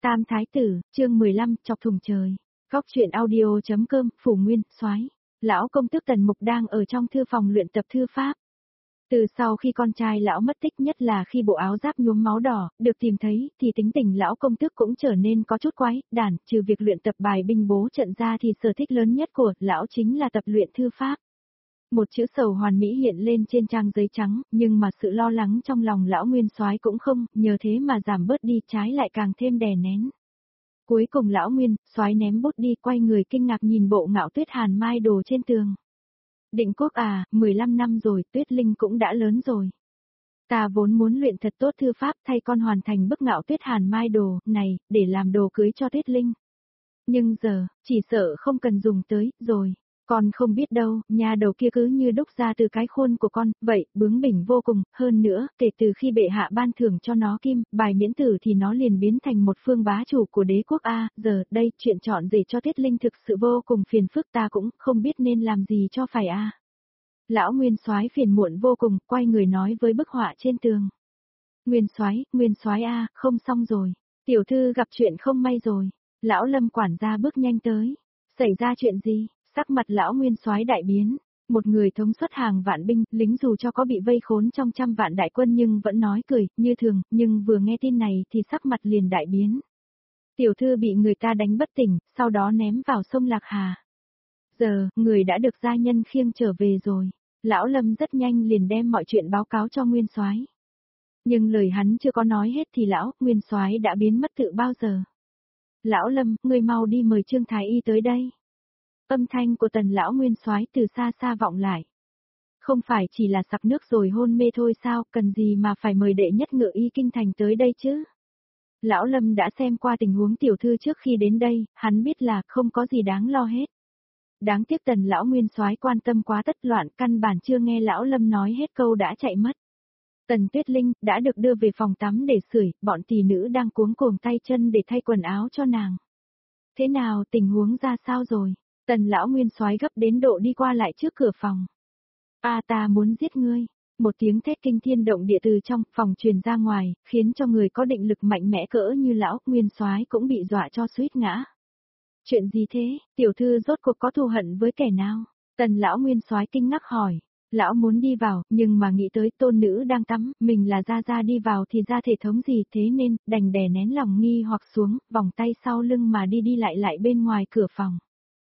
Tam Thái Tử, chương 15, chọc thùng trời. Góc truyện audio.com, Phủ Nguyên, Soái. Lão công tước Tần Mục đang ở trong thư phòng luyện tập thư pháp. Từ sau khi con trai lão mất tích, nhất là khi bộ áo giáp nhuốm máu đỏ được tìm thấy, thì tính tình lão công tước cũng trở nên có chút quái đản. Trừ việc luyện tập bài binh bố trận ra thì sở thích lớn nhất của lão chính là tập luyện thư pháp. Một chữ sầu hoàn mỹ hiện lên trên trang giấy trắng, nhưng mà sự lo lắng trong lòng lão nguyên soái cũng không nhờ thế mà giảm bớt đi, trái lại càng thêm đè nén. Cuối cùng lão nguyên soái ném bút đi, quay người kinh ngạc nhìn bộ Ngạo Tuyết Hàn Mai Đồ trên tường. Định Quốc à, 15 năm rồi, Tuyết Linh cũng đã lớn rồi. Ta vốn muốn luyện thật tốt thư pháp thay con hoàn thành bức Ngạo Tuyết Hàn Mai Đồ này, để làm đồ cưới cho Tuyết Linh. Nhưng giờ, chỉ sợ không cần dùng tới, rồi. Con không biết đâu, nhà đầu kia cứ như đúc ra từ cái khuôn của con, vậy, bướng bỉnh vô cùng, hơn nữa, kể từ khi bệ hạ ban thưởng cho nó kim, bài miễn tử thì nó liền biến thành một phương bá chủ của đế quốc A, giờ, đây, chuyện chọn rể cho Tuyết Linh thực sự vô cùng phiền phức, ta cũng không biết nên làm gì cho phải A. Lão nguyên soái phiền muộn vô cùng, quay người nói với bức họa trên tường. Nguyên soái A, không xong rồi, tiểu thư gặp chuyện không may rồi, lão Lâm quản gia bước nhanh tới, xảy ra chuyện gì? Sắc mặt lão nguyên soái đại biến, một người thống suất hàng vạn binh, lính dù cho có bị vây khốn trong trăm vạn đại quân nhưng vẫn nói cười, như thường, nhưng vừa nghe tin này thì sắc mặt liền đại biến. Tiểu thư bị người ta đánh bất tỉnh, sau đó ném vào sông Lạc Hà. Giờ, người đã được gia nhân khiêng trở về rồi, lão Lâm rất nhanh liền đem mọi chuyện báo cáo cho nguyên soái. Nhưng lời hắn chưa có nói hết thì lão nguyên soái đã biến mất từ bao giờ. Lão Lâm, ngươi mau đi mời Trương Thái Y tới đây. Âm thanh của Tần lão nguyên soái từ xa xa vọng lại. Không phải chỉ là sặc nước rồi hôn mê thôi sao, cần gì mà phải mời đệ nhất ngự y kinh thành tới đây chứ? Lão Lâm đã xem qua tình huống tiểu thư trước khi đến đây, hắn biết là không có gì đáng lo hết. Đáng tiếc Tần lão nguyên soái quan tâm quá tất loạn, căn bản chưa nghe lão Lâm nói hết câu đã chạy mất. Tần Tuyết Linh đã được đưa về phòng tắm để sưởi, bọn tỷ nữ đang cuống cuồng tay chân để thay quần áo cho nàng. Thế nào, tình huống ra sao rồi? Tần lão nguyên soái gấp đến độ đi qua lại trước cửa phòng. A ta muốn giết ngươi. Một tiếng thét kinh thiên động địa từ trong phòng truyền ra ngoài, khiến cho người có định lực mạnh mẽ cỡ như lão nguyên soái cũng bị dọa cho suýt ngã. Chuyện gì thế, tiểu thư rốt cuộc có thù hận với kẻ nào? Tần lão nguyên soái kinh ngạc hỏi. Lão muốn đi vào, nhưng mà nghĩ tới tôn nữ đang tắm, mình là gia đi vào thì ra thể thống gì, thế nên, đành đè nén lòng nghi hoặc xuống, vòng tay sau lưng mà đi lại bên ngoài cửa phòng.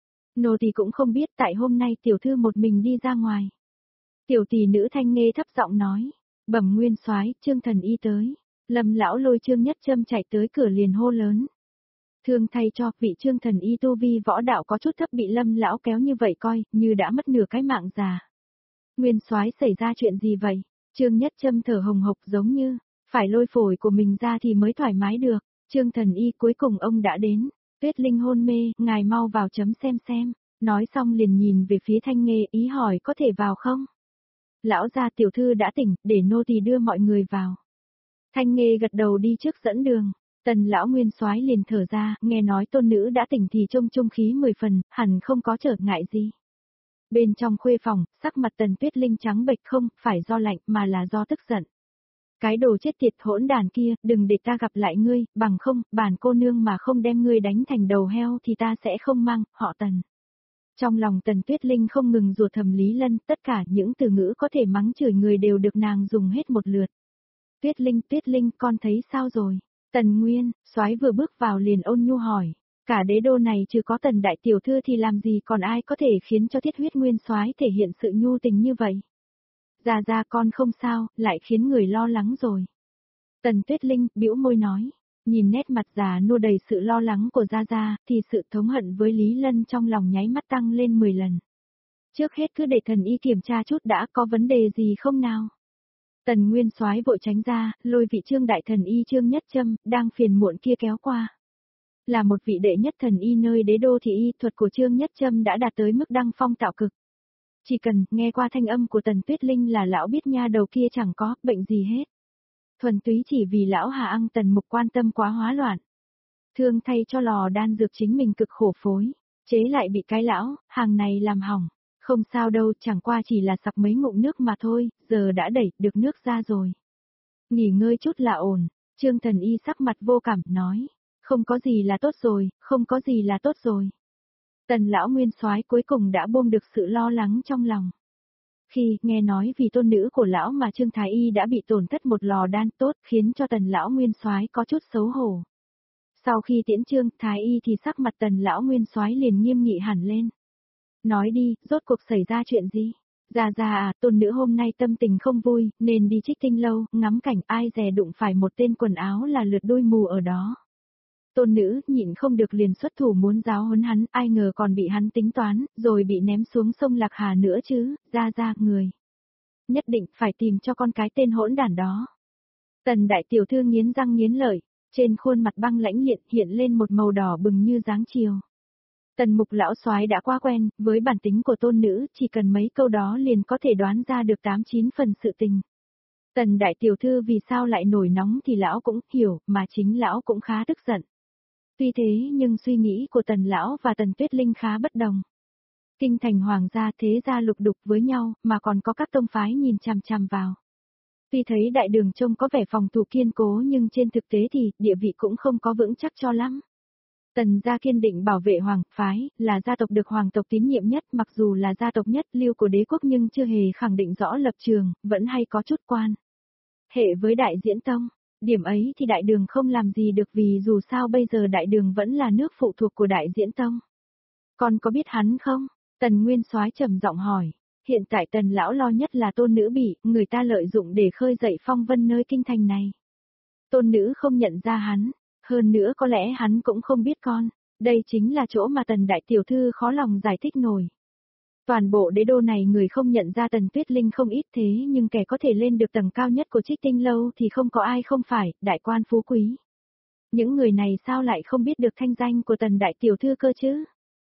Nô tỳ cũng không biết tại hôm nay tiểu thư một mình đi ra ngoài. Tiểu tỷ nữ Thanh Nghê thấp giọng nói, bẩm nguyên soái, Trương thần y tới. Lâm lão lôi Trương Nhất Châm chạy tới cửa liền hô lớn. Thương thay cho, vị Trương thần y tu vi võ đạo có chút thấp bị Lâm lão kéo như vậy coi, như đã mất nửa cái mạng già. Nguyên soái xảy ra chuyện gì vậy? Trương Nhất Châm thở hồng hộc giống như, phải lôi phổi của mình ra thì mới thoải mái được. Trương thần y cuối cùng ông đã đến. Tuyết Linh hôn mê, ngài mau vào chấm xem. Nói xong liền nhìn về phía Thanh Nghê, ý hỏi có thể vào không? Lão gia tiểu thư đã tỉnh, để nô tỳ đưa mọi người vào. Thanh Nghê gật đầu đi trước dẫn đường. Tần lão nguyên soái liền thở ra, nghe nói tôn nữ đã tỉnh thì trông trung khí 10 phần, hẳn không có trở ngại gì. Bên trong khuê phòng, sắc mặt Tần Tuyết Linh trắng bệch, không phải do lạnh mà là do tức giận. Cái đồ chết tiệt hỗn đàn kia, đừng để ta gặp lại ngươi, bằng không, bản cô nương mà không đem ngươi đánh thành đầu heo thì ta sẽ không mang, họ Tần. Trong lòng Tần Tuyết Linh không ngừng rủa thầm Lý Lân, tất cả những từ ngữ có thể mắng chửi người đều được nàng dùng hết một lượt. Tuyết Linh, con thấy sao rồi? Tần Nguyên, soái vừa bước vào liền ôn nhu hỏi. Cả đế đô này trừ có Tần đại tiểu thư thì làm gì còn ai có thể khiến cho Thiết Huyết Nguyên soái thể hiện sự nhu tình như vậy? Ra con không sao, lại khiến người lo lắng rồi. Tần Tuyết Linh bĩu môi nói, nhìn nét mặt già nua đầy sự lo lắng của Gia thì sự thống hận với Lý Lân trong lòng nháy mắt tăng lên 10 lần. Trước hết cứ để thần y kiểm tra chút đã, có vấn đề gì không nào? Tần Nguyên soái vội tránh ra, lôi vị Trương đại thần y Trương Nhất Châm đang phiền muộn kia kéo qua. Là một vị đệ nhất thần y nơi đế đô thì y thuật của Trương Nhất Châm đã đạt tới mức đăng phong tạo cực. Chỉ cần nghe qua thanh âm của Tần Tuyết Linh là lão biết nha đầu kia chẳng có bệnh gì hết. Thuần túy chỉ vì lão Hà Ăng Tần Mục quan tâm quá hóa loạn. Thương thay cho lò đan dược chính mình cực khổ phối, chế lại bị cái lão hàng này làm hỏng. Không sao đâu, chẳng qua chỉ là sặc mấy ngụm nước mà thôi, giờ đã đẩy được nước ra rồi. Nghỉ ngơi chút là ổn. Trương thần y sắc mặt vô cảm, nói. Không có gì là tốt rồi, không có gì là tốt rồi. Tần lão nguyên soái cuối cùng đã buông được sự lo lắng trong lòng. Khi nghe nói vì tôn nữ của lão mà Trương Thái Y đã bị tổn thất một lò đan tốt khiến cho tần lão nguyên soái có chút xấu hổ. Sau khi tiễn Trương Thái Y thì sắc mặt tần lão nguyên soái liền nghiêm nghị hẳn lên. Nói đi, rốt cuộc xảy ra chuyện gì? Gia Gia à, tôn nữ hôm nay tâm tình không vui, nên đi Trích Tinh lâu, ngắm cảnh ai dè đụng phải một tên quần áo là lượt đôi mù ở đó. Tôn nữ nhịn không được liền xuất thủ muốn giáo huấn hắn, ai ngờ còn bị hắn tính toán, rồi bị ném xuống sông Lạc Hà nữa chứ, Gia Gia, người. Nhất định phải tìm cho con cái tên hỗn đản đó. Tần đại tiểu thư nghiến răng nghiến lợi, trên khuôn mặt băng lãnh hiện lên một màu đỏ bừng như dáng chiều. Tần mục lão soái đã quá quen, với bản tính của tôn nữ, chỉ cần mấy câu đó liền có thể đoán ra được 8-9 phần sự tình. Tần đại tiểu thư vì sao lại nổi nóng thì lão cũng hiểu, mà chính lão cũng khá tức giận. Tuy thế nhưng suy nghĩ của tần lão và tần tuyết linh khá bất đồng. Kinh thành hoàng gia thế gia lục đục với nhau, mà còn có các tông phái nhìn chằm chằm vào. Tuy thấy đại đường trông có vẻ phòng thủ kiên cố nhưng trên thực tế thì địa vị cũng không có vững chắc cho lắm. Tần gia kiên định bảo vệ hoàng phái, là gia tộc được hoàng tộc tín nhiệm nhất, mặc dù là gia tộc nhất lưu của đế quốc nhưng chưa hề khẳng định rõ lập trường, vẫn hay có chút quan hệ với đại diễn tông. Điểm ấy thì đại đường không làm gì được vì dù sao bây giờ đại đường vẫn là nước phụ thuộc của đại diễn tông. Con có biết hắn không? Tần Nguyên Soái trầm giọng hỏi. Hiện tại tần lão lo nhất là tôn nữ bị người ta lợi dụng để khơi dậy phong vân nơi kinh thành này. Tôn nữ không nhận ra hắn, hơn nữa có lẽ hắn cũng không biết con. Đây chính là chỗ mà tần đại tiểu thư khó lòng giải thích nổi. Toàn bộ đế đô này người không nhận ra tần tuyết linh không ít thế nhưng kẻ có thể lên được tầng cao nhất của Trích Tinh lâu thì không có ai không phải, đại quan phú quý. Những người này sao lại không biết được thanh danh của tần đại tiểu thư cơ chứ?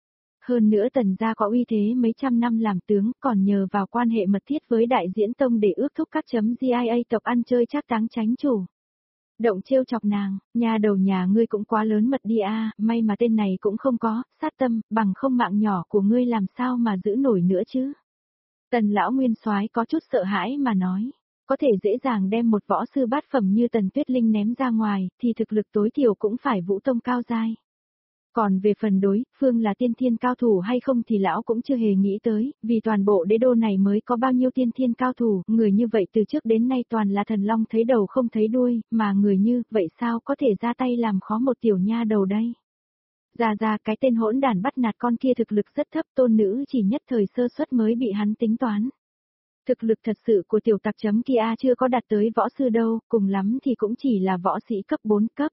Hơn nữa tần gia có uy thế mấy trăm năm làm tướng còn nhờ vào quan hệ mật thiết với đại diễn tông để ước thúc các GIA tộc ăn chơi trác táng tránh chủ. Động trêu chọc nàng, nhà đầu nhà ngươi cũng quá lớn mật đi a, may mà tên này cũng không có, sát tâm, bằng không mạng nhỏ của ngươi làm sao mà giữ nổi nữa chứ. Tần lão nguyên soái có chút sợ hãi mà nói, có thể dễ dàng đem một võ sư bát phẩm như tần tuyết linh ném ra ngoài, thì thực lực tối thiểu cũng phải vũ tông cao giai. Còn về phần đối phương là tiên thiên cao thủ hay không thì lão cũng chưa hề nghĩ tới, vì toàn bộ đế đô này mới có bao nhiêu tiên thiên cao thủ, người như vậy từ trước đến nay toàn là thần long thấy đầu không thấy đuôi, mà người như vậy sao có thể ra tay làm khó một tiểu nha đầu đây. Ra cái tên hỗn đản bắt nạt con kia thực lực rất thấp, tôn nữ chỉ nhất thời sơ suất mới bị hắn tính toán. Thực lực thật sự của tiểu tặc chấm kia chưa có đạt tới võ sư đâu, cùng lắm thì cũng chỉ là võ sĩ cấp 4 cấp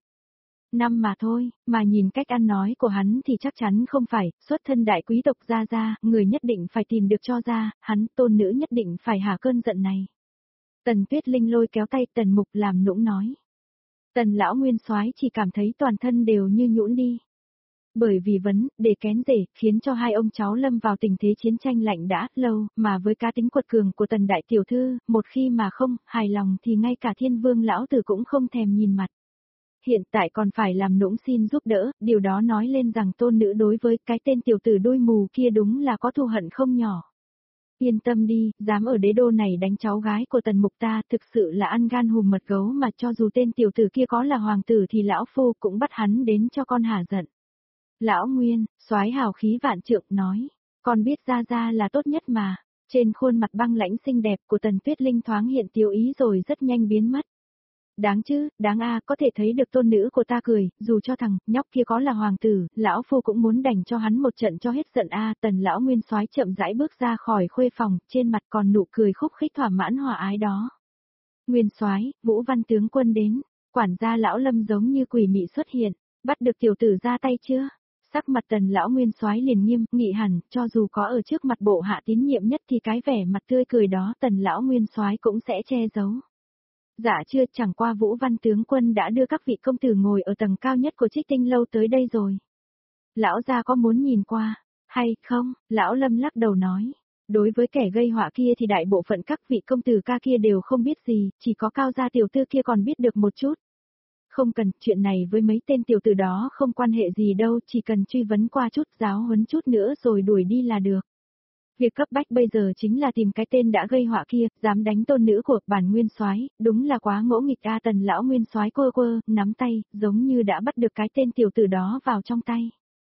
5 mà thôi, mà nhìn cách ăn nói của hắn thì chắc chắn không phải, xuất thân đại quý tộc ra, người nhất định phải tìm được cho ra, hắn tôn nữ nhất định phải hả cơn giận này. Tần Tuyết Linh lôi kéo tay Tần Mục làm nũng nói. Tần lão nguyên soái chỉ cảm thấy toàn thân đều như nhũn đi. Bởi vì để kén rể, khiến cho hai ông cháu lâm vào tình thế chiến tranh lạnh đã lâu, mà với cá tính quật cường của tần đại tiểu thư, một khi mà không hài lòng thì ngay cả thiên vương lão tử cũng không thèm nhìn mặt. Hiện tại còn phải làm nũng xin giúp đỡ, điều đó nói lên rằng tôn nữ đối với cái tên tiểu tử đôi mù kia đúng là có thù hận không nhỏ. Yên tâm đi, dám ở đế đô này đánh cháu gái của tần mục ta thực sự là ăn gan hùm mật gấu mà cho dù tên tiểu tử kia có là hoàng tử thì lão phu cũng bắt hắn đến cho con hả giận. Lão Nguyên, soái hào khí vạn trượng nói, con biết ra là tốt nhất mà, trên khuôn mặt băng lãnh xinh đẹp của tần tuyết linh thoáng hiện tiêu ý rồi rất nhanh biến mất. Đáng chứ, đáng có thể thấy được tôn nữ của ta cười, dù cho thằng nhóc kia có là hoàng tử, lão phu cũng muốn đành cho hắn một trận cho hết giận tần lão nguyên soái chậm rãi bước ra khỏi khuê phòng, trên mặt còn nụ cười khúc khích thỏa mãn hòa ái đó. Nguyên soái, Vũ Văn tướng quân đến, quản gia lão Lâm giống như quỷ mị xuất hiện, bắt được tiểu tử ra tay chưa? Sắc mặt tần lão nguyên soái liền nghiêm nghị hẳn, cho dù có ở trước mặt bộ hạ tín nhiệm nhất thì cái vẻ mặt tươi cười đó tần lão nguyên soái cũng sẽ che giấu. Dạ chưa, chẳng qua Vũ Văn tướng quân đã đưa các vị công tử ngồi ở tầng cao nhất của Trích Tinh lâu tới đây rồi. Lão gia có muốn nhìn qua, hay không? Lão Lâm lắc đầu nói. Đối với kẻ gây họa kia thì đại bộ phận các vị công tử ca kia đều không biết gì, chỉ có Cao gia tiểu thư kia còn biết được một chút. Không cần, chuyện này với mấy tên tiểu tử đó không quan hệ gì đâu, chỉ cần truy vấn qua chút, giáo huấn chút nữa rồi đuổi đi là được. Việc cấp bách bây giờ chính là tìm cái tên đã gây họa kia, dám đánh tôn nữ của bản nguyên soái, đúng là quá ngỗ nghịch a. Tần lão nguyên soái quơ quơ, nắm tay, giống như đã bắt được cái tên tiểu tử đó vào trong tay.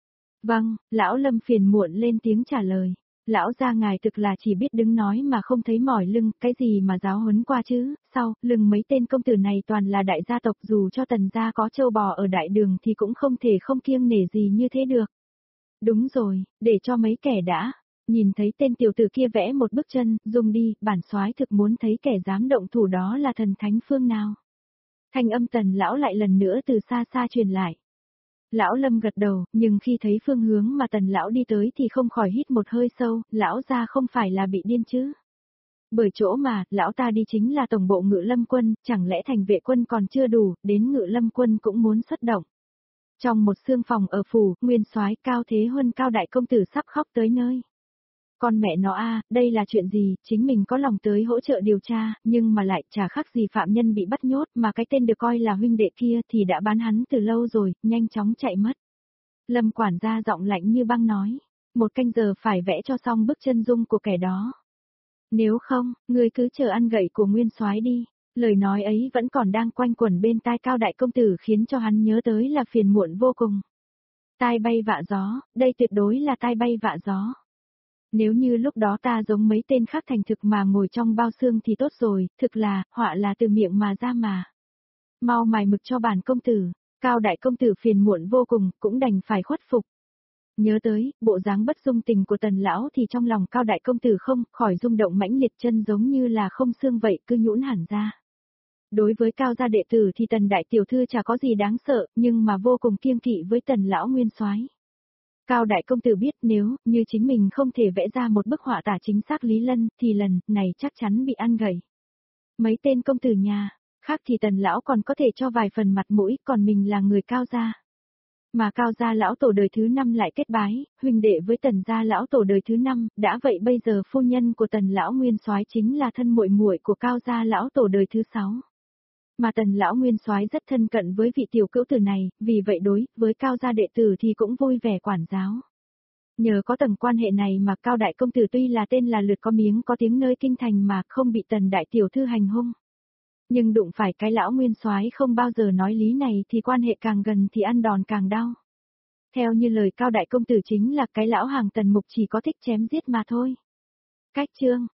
Vâng, lão Lâm phiền muộn lên tiếng trả lời. Lão gia ngài thực là chỉ biết đứng nói mà không thấy mỏi lưng, cái gì mà giáo huấn qua chứ, sau, lưng mấy tên công tử này toàn là đại gia tộc, dù cho Tần gia có trâu bò ở đại đường thì cũng không thể không kiêng nể gì như thế được. Đúng rồi, để cho mấy kẻ đã. Nhìn thấy tên tiểu tử kia vẽ một bước chân, dùng đi, bản soái thực muốn thấy kẻ dám động thủ đó là thần thánh phương nào. Thanh âm Tần lão lại lần nữa từ xa xa truyền lại. Lão Lâm gật đầu, nhưng khi thấy phương hướng mà Tần lão đi tới thì không khỏi hít một hơi sâu, lão gia không phải là bị điên chứ. Bởi chỗ mà, lão ta đi chính là tổng bộ Ngự Lâm quân, chẳng lẽ thành vệ quân còn chưa đủ, đến Ngự Lâm quân cũng muốn xuất động. Trong một xương phòng ở phủ, nguyên soái Cao Thế Huân Cao đại công tử sắp khóc tới nơi. Con mẹ nó a, đây là chuyện gì, chính mình có lòng tới hỗ trợ điều tra, nhưng mà lại chả khác gì phạm nhân bị bắt nhốt, mà cái tên được coi là huynh đệ kia thì đã bán hắn từ lâu rồi, nhanh chóng chạy mất. Lâm quản gia giọng lạnh như băng nói, 1 canh giờ phải vẽ cho xong bức chân dung của kẻ đó. Nếu không, ngươi cứ chờ ăn gậy của nguyên soái đi. Lời nói ấy vẫn còn đang quanh quẩn bên tai Cao đại công tử khiến cho hắn nhớ tới là phiền muộn vô cùng. Tai bay vạ gió, đây tuyệt đối là tai bay vạ gió. Nếu như lúc đó ta giống mấy tên khác thành thực mà ngồi trong bao xương thì tốt rồi, thực là, họa là từ miệng mà ra mà. Mau mài mực cho bản công tử, Cao đại công tử phiền muộn vô cùng, cũng đành phải khuất phục. Nhớ tới, bộ dáng bất dung tình của Tần lão thì trong lòng Cao đại công tử không khỏi rung động mãnh liệt, chân giống như là không xương vậy cứ nhũn hẳn ra. Đối với Cao gia đệ tử thì Tần đại tiểu thư chả có gì đáng sợ, nhưng mà vô cùng kiêng kỵ với Tần lão nguyên soái. Cao đại công tử biết nếu như chính mình không thể vẽ ra một bức họa tả chính xác Lý Lân thì lần này chắc chắn bị ăn gầy. Mấy tên công tử nhà khác thì Tần lão còn có thể cho vài phần mặt mũi, còn mình là người Cao gia. Mà Cao gia lão tổ đời thứ 5 lại kết bái, huynh đệ với Tần gia lão tổ đời thứ 5, đã vậy bây giờ phu nhân của Tần lão nguyên soái chính là thân muội muội của Cao gia lão tổ đời thứ 6. Mà Tần lão nguyên soái rất thân cận với vị tiểu cữu tử này, vì vậy đối với Cao gia đệ tử thì cũng vui vẻ quản giáo. Nhờ có tầng quan hệ này mà Cao đại công tử tuy là tên là lượt có miếng có tiếng nơi kinh thành mà không bị Tần đại tiểu thư hành hung. Nhưng đụng phải cái lão nguyên soái không bao giờ nói lý này thì quan hệ càng gần thì ăn đòn càng đau. Theo như lời Cao đại công tử chính là cái lão hàng Tần mục chỉ có thích chém giết mà thôi. Cách chương